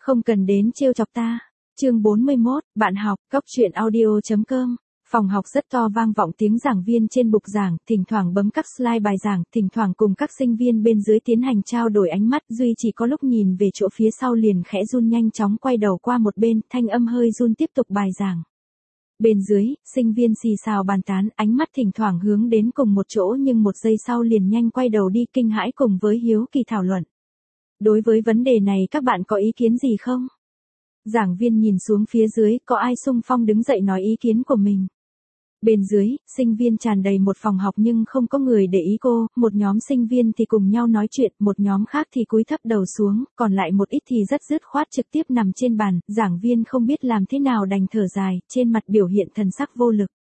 Không cần đến trêu chọc ta. Chương 41, bạn học, Cóc truyện audio.com. Phòng học rất to vang vọng tiếng giảng viên trên bục giảng, thỉnh thoảng bấm các slide bài giảng, thỉnh thoảng cùng các sinh viên bên dưới tiến hành trao đổi ánh mắt, Duy chỉ có lúc nhìn về chỗ phía sau liền khẽ run nhanh chóng quay đầu qua một bên, thanh âm hơi run tiếp tục bài giảng. Bên dưới, sinh viên xì xào bàn tán, ánh mắt thỉnh thoảng hướng đến cùng một chỗ nhưng một giây sau liền nhanh quay đầu đi kinh hãi cùng với hiếu kỳ thảo luận. Đối với vấn đề này các bạn có ý kiến gì không? Giảng viên nhìn xuống phía dưới, có ai xung phong đứng dậy nói ý kiến của mình. Bên dưới, sinh viên tràn đầy một phòng học nhưng không có người để ý cô, một nhóm sinh viên thì cùng nhau nói chuyện, một nhóm khác thì cúi thấp đầu xuống, còn lại một ít thì rất dứt khoát trực tiếp nằm trên bàn, giảng viên không biết làm thế nào đành thở dài, trên mặt biểu hiện thần sắc vô lực.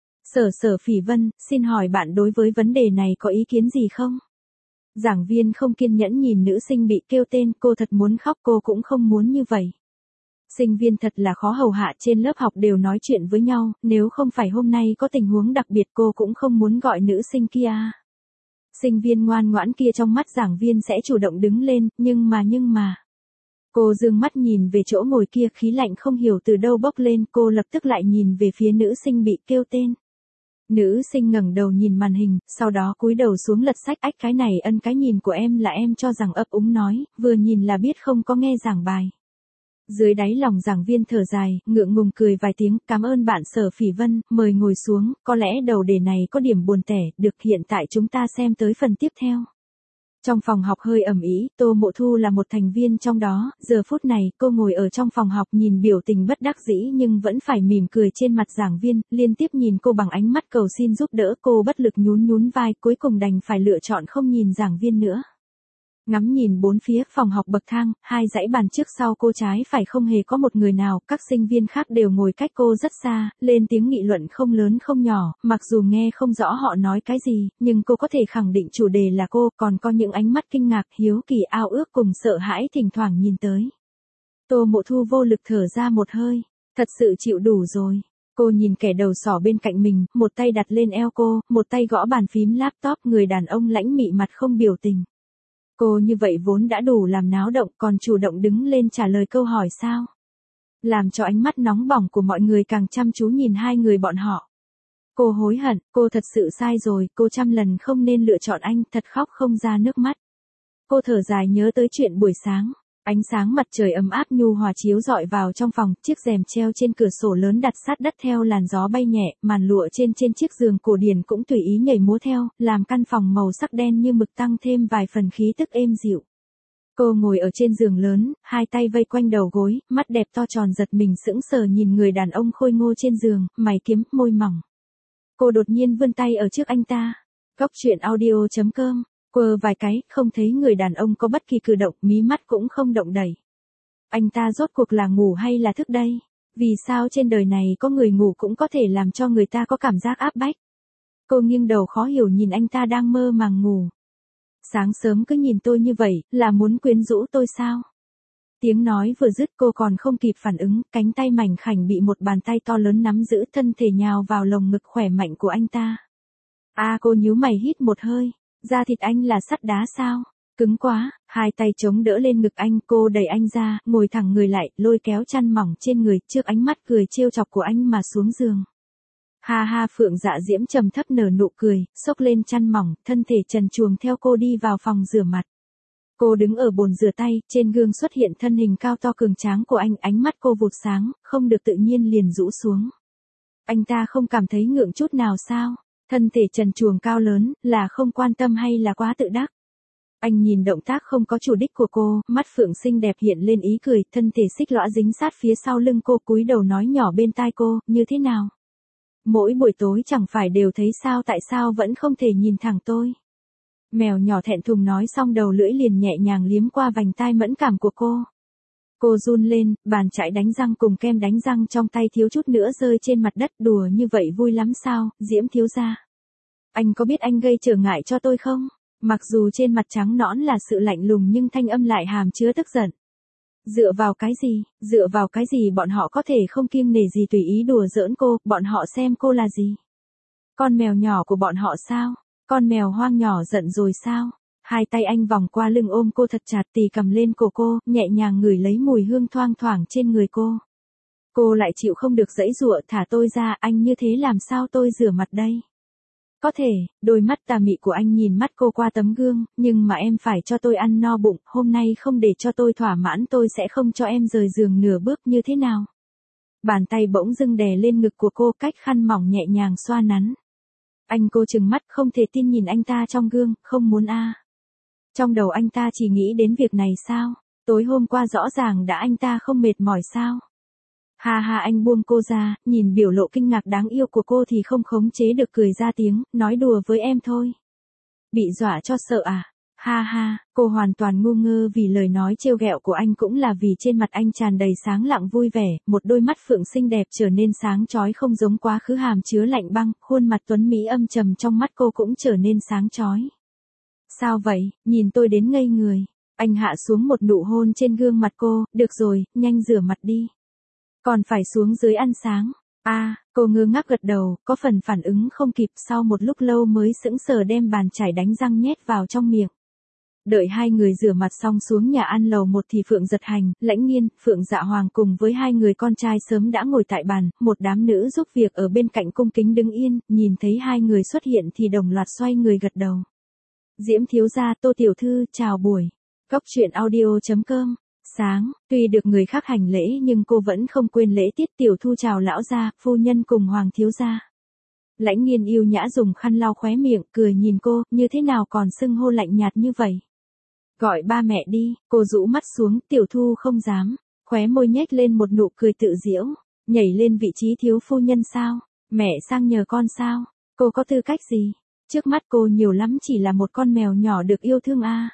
Sở Phỉ Vân, xin hỏi bạn đối với vấn đề này có ý kiến gì không? Giảng viên không kiên nhẫn nhìn nữ sinh bị kêu tên, cô thật muốn khóc, cô cũng không muốn như vậy. Sinh viên thật là khó hầu hạ, trên lớp học đều nói chuyện với nhau, nếu không phải hôm nay có tình huống đặc biệt cô cũng không muốn gọi nữ sinh kia. Sinh viên ngoan ngoãn kia trong mắt giảng viên sẽ chủ động đứng lên, nhưng mà. Cô dương mắt nhìn về chỗ ngồi kia, khí lạnh không hiểu từ đâu bốc lên, cô lập tức lại nhìn về phía nữ sinh bị kêu tên. Nữ sinh ngẩng đầu nhìn màn hình, sau đó cúi đầu xuống lật sách, ách cái này ân cái nhìn của em là em cho rằng ấp úng nói, vừa nhìn là biết không có nghe giảng bài. Dưới đáy lòng giảng viên thở dài, ngượng ngùng cười vài tiếng, cảm ơn bạn Sở Phỉ Vân, mời ngồi xuống, có lẽ đầu đề này có điểm buồn tẻ, được hiện tại chúng ta xem tới phần tiếp theo. Trong phòng học hơi ầm ĩ, Tô Mộ Thu là một thành viên trong đó, giờ phút này cô ngồi ở trong phòng học nhìn biểu tình bất đắc dĩ nhưng vẫn phải mỉm cười trên mặt giảng viên, liên tiếp nhìn cô bằng ánh mắt cầu xin giúp đỡ, cô bất lực nhún vai, cuối cùng đành phải lựa chọn không nhìn giảng viên nữa. Ngắm nhìn bốn phía phòng học bậc thang, hai dãy bàn trước sau cô trái phải không hề có một người nào, các sinh viên khác đều ngồi cách cô rất xa, lên tiếng nghị luận không lớn không nhỏ, mặc dù nghe không rõ họ nói cái gì, nhưng cô có thể khẳng định chủ đề là cô, còn có những ánh mắt kinh ngạc, hiếu kỳ, ao ước cùng sợ hãi thỉnh thoảng nhìn tới. Tô Mộ Thu vô lực thở ra một hơi, thật sự chịu đủ rồi. Cô nhìn kẻ đầu sỏ bên cạnh mình, một tay đặt lên eo cô, một tay gõ bàn phím laptop, người đàn ông lãnh mị mặt không biểu tình. Cô như vậy vốn đã đủ làm náo động, còn chủ động đứng lên trả lời câu hỏi sao? Làm cho ánh mắt nóng bỏng của mọi người càng chăm chú nhìn hai người bọn họ. Cô hối hận, cô thật sự sai rồi, cô trăm lần không nên lựa chọn anh, thật khóc không ra nước mắt. Cô thở dài nhớ tới chuyện buổi sáng. Ánh sáng mặt trời ấm áp nhu hòa chiếu rọi vào trong phòng, chiếc rèm treo trên cửa sổ lớn đặt sát đất theo làn gió bay nhẹ, màn lụa trên chiếc giường cổ điển cũng tùy ý nhảy múa theo, làm căn phòng màu sắc đen như mực tăng thêm vài phần khí tức êm dịu. Cô ngồi ở trên giường lớn, hai tay vây quanh đầu gối, mắt đẹp to tròn giật mình sững sờ nhìn người đàn ông khôi ngô trên giường, mày kiếm, môi mỏng. Cô đột nhiên vươn tay ở trước anh ta. Cóc truyện audio.com. Quơ vài cái, không thấy người đàn ông có bất kỳ cử động, mí mắt cũng không động đẩy. Anh ta rốt cuộc là ngủ hay là thức đây? Vì sao trên đời này có người ngủ cũng có thể làm cho người ta có cảm giác áp bách? Cô nghiêng đầu khó hiểu nhìn anh ta đang mơ màng ngủ. Sáng sớm cứ nhìn tôi như vậy, là muốn quyến rũ tôi sao? Tiếng nói vừa dứt cô còn không kịp phản ứng, cánh tay mảnh khảnh bị một bàn tay to lớn nắm giữ, thân thể nhào vào lồng ngực khỏe mạnh của anh ta. Cô nhíu mày hít một hơi. Da thịt anh là sắt đá sao? Cứng quá, hai tay chống đỡ lên ngực anh, cô đẩy anh ra, ngồi thẳng người lại, lôi kéo chăn mỏng trên người, trước ánh mắt cười trêu chọc của anh mà xuống giường. Ha ha, Phượng Dạ Diễm trầm thấp nở nụ cười, xốc lên chăn mỏng, thân thể trần truồng theo cô đi vào phòng rửa mặt. Cô đứng ở bồn rửa tay, trên gương xuất hiện thân hình cao to cường tráng của anh, ánh mắt cô vụt sáng, không được tự nhiên liền rũ xuống. Anh ta không cảm thấy ngượng chút nào sao? Thân thể trần truồng cao lớn, là không quan tâm hay là quá tự đắc? Anh nhìn động tác không có chủ đích của cô, mắt Phượng xinh đẹp hiện lên ý cười, thân thể xích lõa dính sát phía sau lưng cô, cúi đầu nói nhỏ bên tai cô, như thế nào? Mỗi buổi tối chẳng phải đều thấy sao, tại sao vẫn không thể nhìn thẳng tôi? Mèo nhỏ thẹn thùng nói xong đầu lưỡi liền nhẹ nhàng liếm qua vành tai mẫn cảm của cô. Cô run lên, bàn chải đánh răng cùng kem đánh răng trong tay thiếu chút nữa rơi trên mặt đất, đùa như vậy vui lắm sao, Diễm thiếu gia. Anh có biết anh gây trở ngại cho tôi không? Mặc dù trên mặt trắng nõn là sự lạnh lùng nhưng thanh âm lại hàm chứa tức giận. Dựa vào cái gì bọn họ có thể không kiêng nể gì tùy ý đùa giỡn cô, bọn họ xem cô là gì? Con mèo nhỏ của bọn họ sao? Con mèo hoang nhỏ giận rồi sao? Hai tay anh vòng qua lưng ôm cô thật chặt, tì cầm lên cổ cô, nhẹ nhàng ngửi lấy mùi hương thoang thoảng trên người cô. Cô lại chịu không được giãy giụa, thả tôi ra, anh như thế làm sao tôi rửa mặt đây? Có thể, đôi mắt tà mị của anh nhìn mắt cô qua tấm gương, nhưng mà em phải cho tôi ăn no bụng, hôm nay không để cho tôi thỏa mãn tôi sẽ không cho em rời giường nửa bước như thế nào. Bàn tay bỗng dưng đè lên ngực của cô, cách khăn mỏng nhẹ nhàng xoa nắn. Anh cô trừng mắt không thể tin nhìn anh ta trong gương, không muốn a. Trong đầu anh ta chỉ nghĩ đến việc này sao? Tối hôm qua rõ ràng đã anh ta không mệt mỏi sao? Ha ha, anh buông cô ra, nhìn biểu lộ kinh ngạc đáng yêu của cô thì không khống chế được cười ra tiếng, nói đùa với em thôi. Bị dọa cho sợ à? Ha ha, cô hoàn toàn ngu ngơ vì lời nói trêu ghẹo của anh, cũng là vì trên mặt anh tràn đầy sáng lặng vui vẻ, một đôi mắt phượng xinh đẹp trở nên sáng chói không giống quá khứ hàm chứa lạnh băng, khuôn mặt tuấn mỹ âm trầm trong mắt cô cũng trở nên sáng chói. Sao vậy, nhìn tôi đến ngây người. Anh hạ xuống một nụ hôn trên gương mặt cô, được rồi, nhanh rửa mặt đi. Còn phải xuống dưới ăn sáng. Cô ngơ ngác gật đầu, có phần phản ứng không kịp, sau một lúc lâu mới sững sờ đem bàn chải đánh răng nhét vào trong miệng. Đợi hai người rửa mặt xong xuống nhà ăn lầu 1 thì Phượng Giật Hành, Lãnh Nghiên, Phượng Dạ Hoàng cùng với hai người con trai sớm đã ngồi tại bàn, một đám nữ giúp việc ở bên cạnh cung kính đứng yên, nhìn thấy hai người xuất hiện thì đồng loạt xoay người gật đầu. Diễm thiếu gia, Tô tiểu thư, chào buổi. Cốc truyện audio.com. Sáng, tuy được người khác hành lễ nhưng cô vẫn không quên lễ tiết, tiểu thu chào lão gia, phu nhân cùng hoàng thiếu gia. Lãnh Nghiên yêu nhã dùng khăn lau khóe miệng, cười nhìn cô, như thế nào còn xưng hô lạnh nhạt như vậy? Gọi ba mẹ đi, cô rũ mắt xuống, tiểu thu không dám, khóe môi nhếch lên một nụ cười tự giễu, nhảy lên vị trí thiếu phu nhân sao? Mẹ sang nhờ con sao? Cô có tư cách gì? Trước mắt cô nhiều lắm chỉ là một con mèo nhỏ được yêu thương a.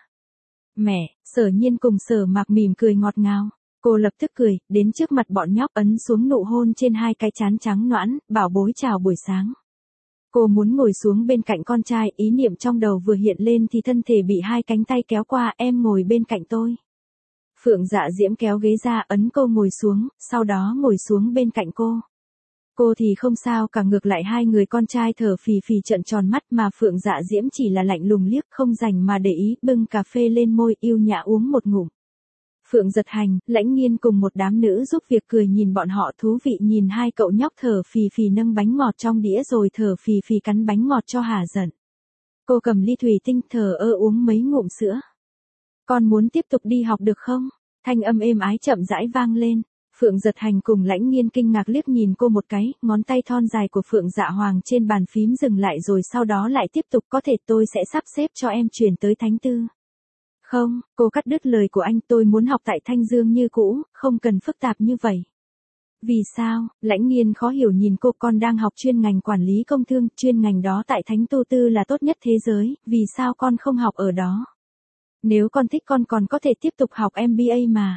Mẹ, Sở Nhiên cùng Sở Mạc mỉm cười ngọt ngào. Cô lập tức cười, đến trước mặt bọn nhóc ấn xuống nụ hôn trên hai cái trán trắng nõn, bảo bối chào buổi sáng. Cô muốn ngồi xuống bên cạnh con trai, ý niệm trong đầu vừa hiện lên thì thân thể bị hai cánh tay kéo qua, em ngồi bên cạnh tôi. Phượng Dạ Diễm kéo ghế ra ấn cô ngồi xuống, sau đó ngồi xuống bên cạnh cô. Cô thì không sao cả, ngược lại hai người con trai thở phì phì trợn tròn mắt mà Phượng Dạ Diễm chỉ là lạnh lùng liếc không dành mà để ý, bưng cà phê lên môi yêu nhã uống một ngụm. Phượng Giật Hành, Lãnh Nghiên cùng một đám nữ giúp việc cười nhìn bọn họ thú vị, nhìn hai cậu nhóc thở phì phì nâng bánh ngọt trong đĩa rồi thở phì phì cắn bánh ngọt cho hả giận. Cô cầm ly thủy tinh thờ ơ uống mấy ngụm sữa. Con muốn tiếp tục đi học được không? Thanh âm êm ái chậm rãi vang lên. Phượng Giật Hành cùng Lãnh Nghiên kinh ngạc liếc nhìn cô một cái, ngón tay thon dài của Phượng Dạ Hoàng trên bàn phím dừng lại rồi sau đó lại tiếp tục, có thể tôi sẽ sắp xếp cho em chuyển tới Thánh Tư. Không, cô cắt đứt lời của anh, tôi muốn học tại Thanh Dương như cũ, không cần phức tạp như vậy. Vì sao? Lãnh Nghiên khó hiểu nhìn cô, con đang học chuyên ngành quản lý công thương, chuyên ngành đó tại Thánh Tu Tư là tốt nhất thế giới, vì sao con không học ở đó? Nếu con thích con còn có thể tiếp tục học MBA mà.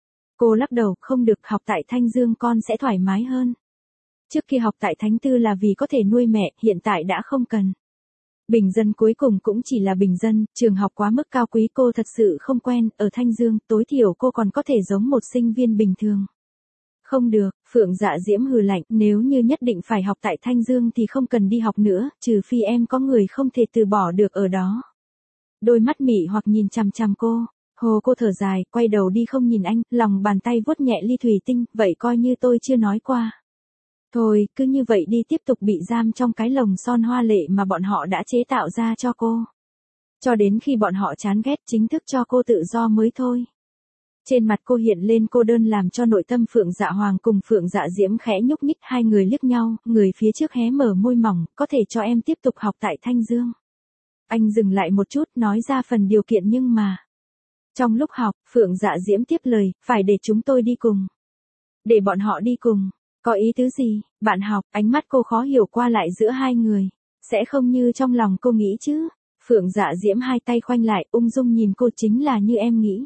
Cô lắc đầu, không được, học tại Thanh Dương con sẽ thoải mái hơn. Trước khi học tại Thánh Tư là vì có thể nuôi mẹ, hiện tại đã không cần. Bình dân cuối cùng cũng chỉ là bình dân, trường học quá mức cao quý cô thật sự không quen, ở Thanh Dương tối thiểu cô còn có thể giống một sinh viên bình thường. Không được, Phượng Dạ Diễm hừ lạnh, nếu như nhất định phải học tại Thanh Dương thì không cần đi học nữa, trừ phi em có người không thể từ bỏ được ở đó. Đôi mắt mị hoặc nhìn chằm chằm cô. Hồ cô thở dài, quay đầu đi không nhìn anh, lòng bàn tay vuốt nhẹ ly thủy tinh, vậy coi như tôi chưa nói qua. Thôi, cứ như vậy đi, tiếp tục bị giam trong cái lồng son hoa lệ mà bọn họ đã chế tạo ra cho cô. Cho đến khi bọn họ chán ghét chính thức cho cô tự do mới thôi. Trên mặt cô hiện lên cô đơn làm cho nội tâm Phượng Dạ Hoàng cùng Phượng Dạ Diễm khẽ nhúc nhích, hai người liếc nhau, người phía trước hé mở môi mỏng, có thể cho em tiếp tục học tại Thanh Dương. Anh dừng lại một chút, nói ra phần điều kiện nhưng mà. Trong lúc học, Phượng Dạ Diễm tiếp lời, phải để chúng tôi đi cùng. Để bọn họ đi cùng, có ý tứ gì? Bạn học, ánh mắt cô khó hiểu qua lại giữa hai người. Sẽ không như trong lòng cô nghĩ chứ? Phượng Dạ Diễm hai tay khoanh lại, ung dung nhìn cô, chính là như em nghĩ.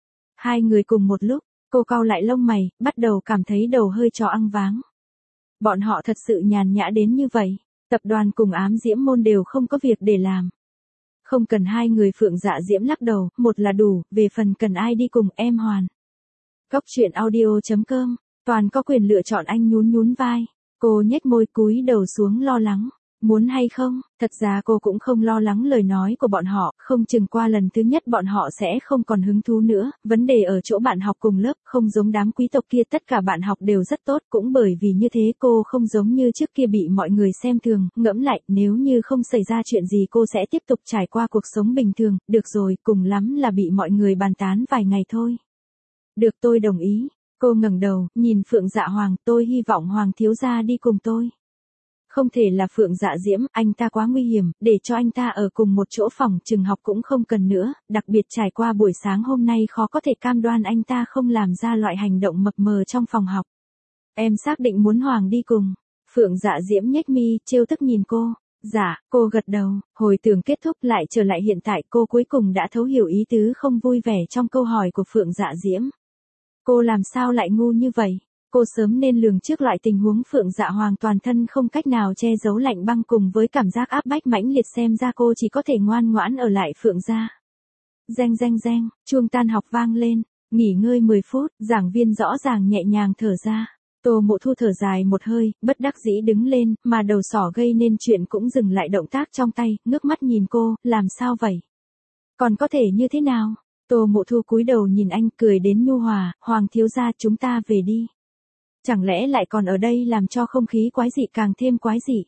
Hai người cùng một lúc, cô cau lại lông mày, bắt đầu cảm thấy đầu hơi chó ăn váng. Bọn họ thật sự nhàn nhã đến như vậy, tập đoàn cùng Ám Diễm môn đều không có việc để làm. Không cần, hai người Phượng Dạ Diễm lắc đầu, một là đủ, về phần cần ai đi cùng em hoàn. Cốc truyện audio.com, toàn có quyền lựa chọn, anh nhún nhún vai. Cô nhếch môi cúi đầu xuống lo lắng. Muốn hay không, thật ra cô cũng không lo lắng lời nói của bọn họ, không chừng qua lần thứ nhất bọn họ sẽ không còn hứng thú nữa, vấn đề ở chỗ bạn học cùng lớp, không giống đám quý tộc kia tất cả bạn học đều rất tốt, cũng bởi vì như thế cô không giống như trước kia bị mọi người xem thường, ngẫm lại, nếu như không xảy ra chuyện gì cô sẽ tiếp tục trải qua cuộc sống bình thường, được rồi, cùng lắm là bị mọi người bàn tán vài ngày thôi. Được tôi đồng ý, cô ngẩng đầu, nhìn Phượng Dạ Hoàng, tôi hy vọng Hoàng thiếu gia đi cùng tôi. Không thể là Phượng Dạ Diễm, anh ta quá nguy hiểm, để cho anh ta ở cùng một chỗ phòng trường học cũng không cần nữa, đặc biệt trải qua buổi sáng hôm nay khó có thể cam đoan anh ta không làm ra loại hành động mập mờ trong phòng học. Em xác định muốn Hoàng đi cùng. Phượng Dạ Diễm nhếch mi, trêu tức nhìn cô. Dạ, cô gật đầu, hồi tưởng kết thúc lại trở lại hiện tại cô cuối cùng đã thấu hiểu ý tứ không vui vẻ trong câu hỏi của Phượng Dạ Diễm. Cô làm sao lại ngu như vậy? Cô sớm nên lường trước loại tình huống Phượng Dạ Hoàng toàn thân không cách nào che giấu lạnh băng cùng với cảm giác áp bách mãnh liệt xem ra cô chỉ có thể ngoan ngoãn ở lại Phượng gia. Reng reng reng, chuông tan học vang lên, nghỉ ngơi 10 phút, giảng viên rõ ràng nhẹ nhàng thở ra. Tô Mộ Thu thở dài một hơi, bất đắc dĩ đứng lên, mà đầu sỏ gây nên chuyện cũng dừng lại động tác trong tay, ngước mắt nhìn cô, làm sao vậy? Còn có thể như thế nào? Tô Mộ Thu cúi đầu nhìn anh cười đến nhu hòa, Hoàng thiếu gia chúng ta về đi. Chẳng lẽ lại còn ở đây làm cho không khí quái dị càng thêm quái dị?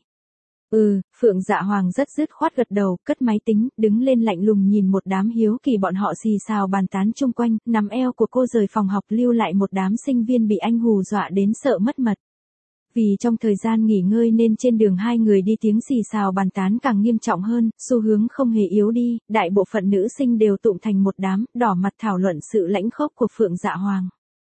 Phượng Dạ Hoàng rất dứt khoát gật đầu, cất máy tính, đứng lên lạnh lùng nhìn một đám hiếu kỳ bọn họ xì xào bàn tán chung quanh, nắm eo của cô rời phòng học lưu lại một đám sinh viên bị anh hù dọa đến sợ mất mật. Vì trong thời gian nghỉ ngơi nên trên đường hai người đi tiếng xì xào bàn tán càng nghiêm trọng hơn, xu hướng không hề yếu đi, đại bộ phận nữ sinh đều tụng thành một đám, đỏ mặt thảo luận sự lãnh khốc của Phượng Dạ Hoàng.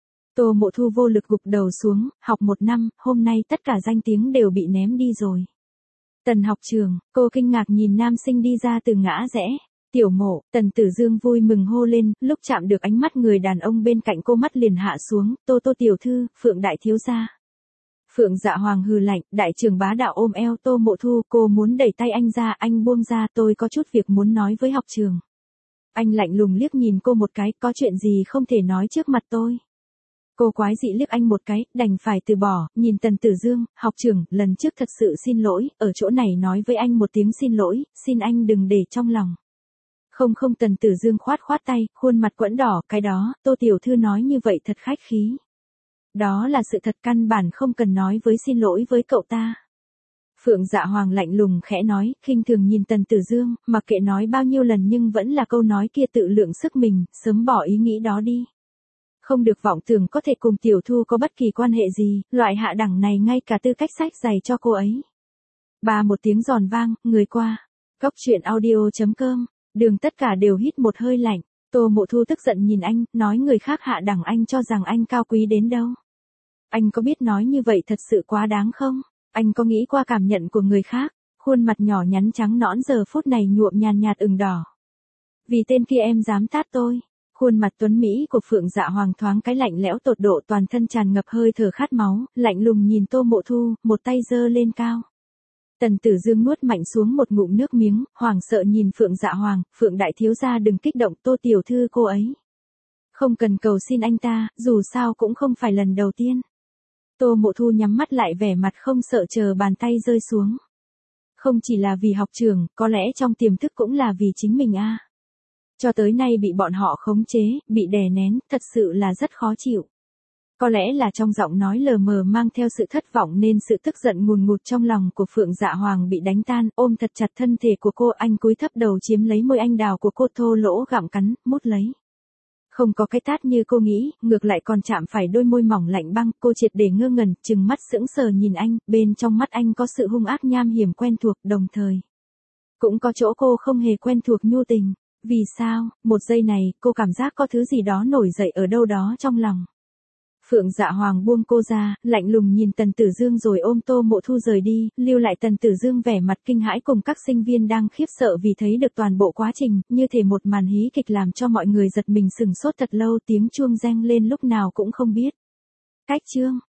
Tô Mộ Thu vô lực gục đầu xuống, học 1 năm, hôm nay tất cả danh tiếng đều bị ném đi rồi. Tần học trường, cô kinh ngạc nhìn nam sinh đi ra từ ngã rẽ. Tiểu Mộ, Tần Tử Dương vui mừng hô lên, lúc chạm được ánh mắt người đàn ông bên cạnh cô mắt liền hạ xuống, Tô tiểu thư, Phượng đại thiếu gia. Phượng Dạ Hoàng hừ lạnh, đại trưởng bá đạo ôm eo Tô Mộ Thu, cô muốn đẩy tay anh ra, anh buông ra, tôi có chút việc muốn nói với học trường. Anh lạnh lùng liếc nhìn cô một cái, có chuyện gì không thể nói trước mặt tôi. Cô quái dị liếc anh một cái, đành phải từ bỏ, nhìn Tần Tử Dương, học trưởng, lần trước thật sự xin lỗi, ở chỗ này nói với anh một tiếng xin lỗi, xin anh đừng để trong lòng. Không Tần Tử Dương khoát tay, khuôn mặt quẫn đỏ, cái đó, Tô tiểu thư nói như vậy thật khách khí. Đó là sự thật căn bản không cần nói với xin lỗi với cậu ta. Phượng Dạ Hoàng lạnh lùng khẽ nói, khinh thường nhìn Tần Tử Dương, mặc kệ nói bao nhiêu lần nhưng vẫn là câu nói kia tự lượng sức mình, sớm bỏ ý nghĩ đó đi. Không được vọng tưởng có thể cùng tiểu thu có bất kỳ quan hệ gì, loại hạ đẳng này ngay cả tư cách sách giày cho cô ấy. Một tiếng giòn vang, người qua. Góc truyện audio.com, đường tất cả đều hít một hơi lạnh. Tô Mộ Thu tức giận nhìn anh, nói người khác hạ đẳng anh cho rằng anh cao quý đến đâu. Anh có biết nói như vậy thật sự quá đáng không? Anh có nghĩ qua cảm nhận của người khác? Khuôn mặt nhỏ nhắn trắng nõn giờ phút này nhuộm nhàn nhạt ửng đỏ. Vì tên kia em dám tát tôi. Khuôn mặt tuấn Mỹ của Phượng Dạ Hoàng thoáng cái lạnh lẽo tột độ, toàn thân tràn ngập hơi thở khát máu, lạnh lùng nhìn Tô Mộ Thu, một tay giơ lên cao. Tần Tử Dương nuốt mạnh xuống một ngụm nước miếng, hoảng sợ nhìn Phượng Dạ Hoàng, Phượng đại thiếu gia đừng kích động, Tô tiểu thư cô ấy. Không cần cầu xin anh ta, dù sao cũng không phải lần đầu tiên. Tô Mộ Thu nhắm mắt lại vẻ mặt không sợ chờ bàn tay rơi xuống. Không chỉ là vì học trường, có lẽ trong tiềm thức cũng là vì chính mình a. Cho tới nay bị bọn họ khống chế, bị đè nén, thật sự là rất khó chịu. Có lẽ là trong giọng nói lờ mờ mang theo sự thất vọng nên sự tức giận ngùn ngụt trong lòng của Phượng Dạ Hoàng bị đánh tan, ôm thật chặt thân thể của cô, anh cúi thấp đầu chiếm lấy môi anh đào của cô, thô lỗ gặm cắn, mút lấy. Không có cái tát như cô nghĩ, ngược lại còn chạm phải đôi môi mỏng lạnh băng, cô triệt để ngơ ngẩn, trừng mắt sững sờ nhìn anh, bên trong mắt anh có sự hung ác nham hiểm quen thuộc, đồng thời cũng có chỗ cô không hề quen thuộc nhu tình. Vì sao, một giây này, cô cảm giác có thứ gì đó nổi dậy ở đâu đó trong lòng. Phượng Dạ Hoàng buông cô ra, lạnh lùng nhìn Tần Tử Dương rồi ôm Tô Mộ Thu rời đi, lưu lại Tần Tử Dương vẻ mặt kinh hãi cùng các sinh viên đang khiếp sợ vì thấy được toàn bộ quá trình, như thể một màn hí kịch làm cho mọi người giật mình sừng sốt thật lâu, tiếng chuông reng lên lúc nào cũng không biết. Cách chương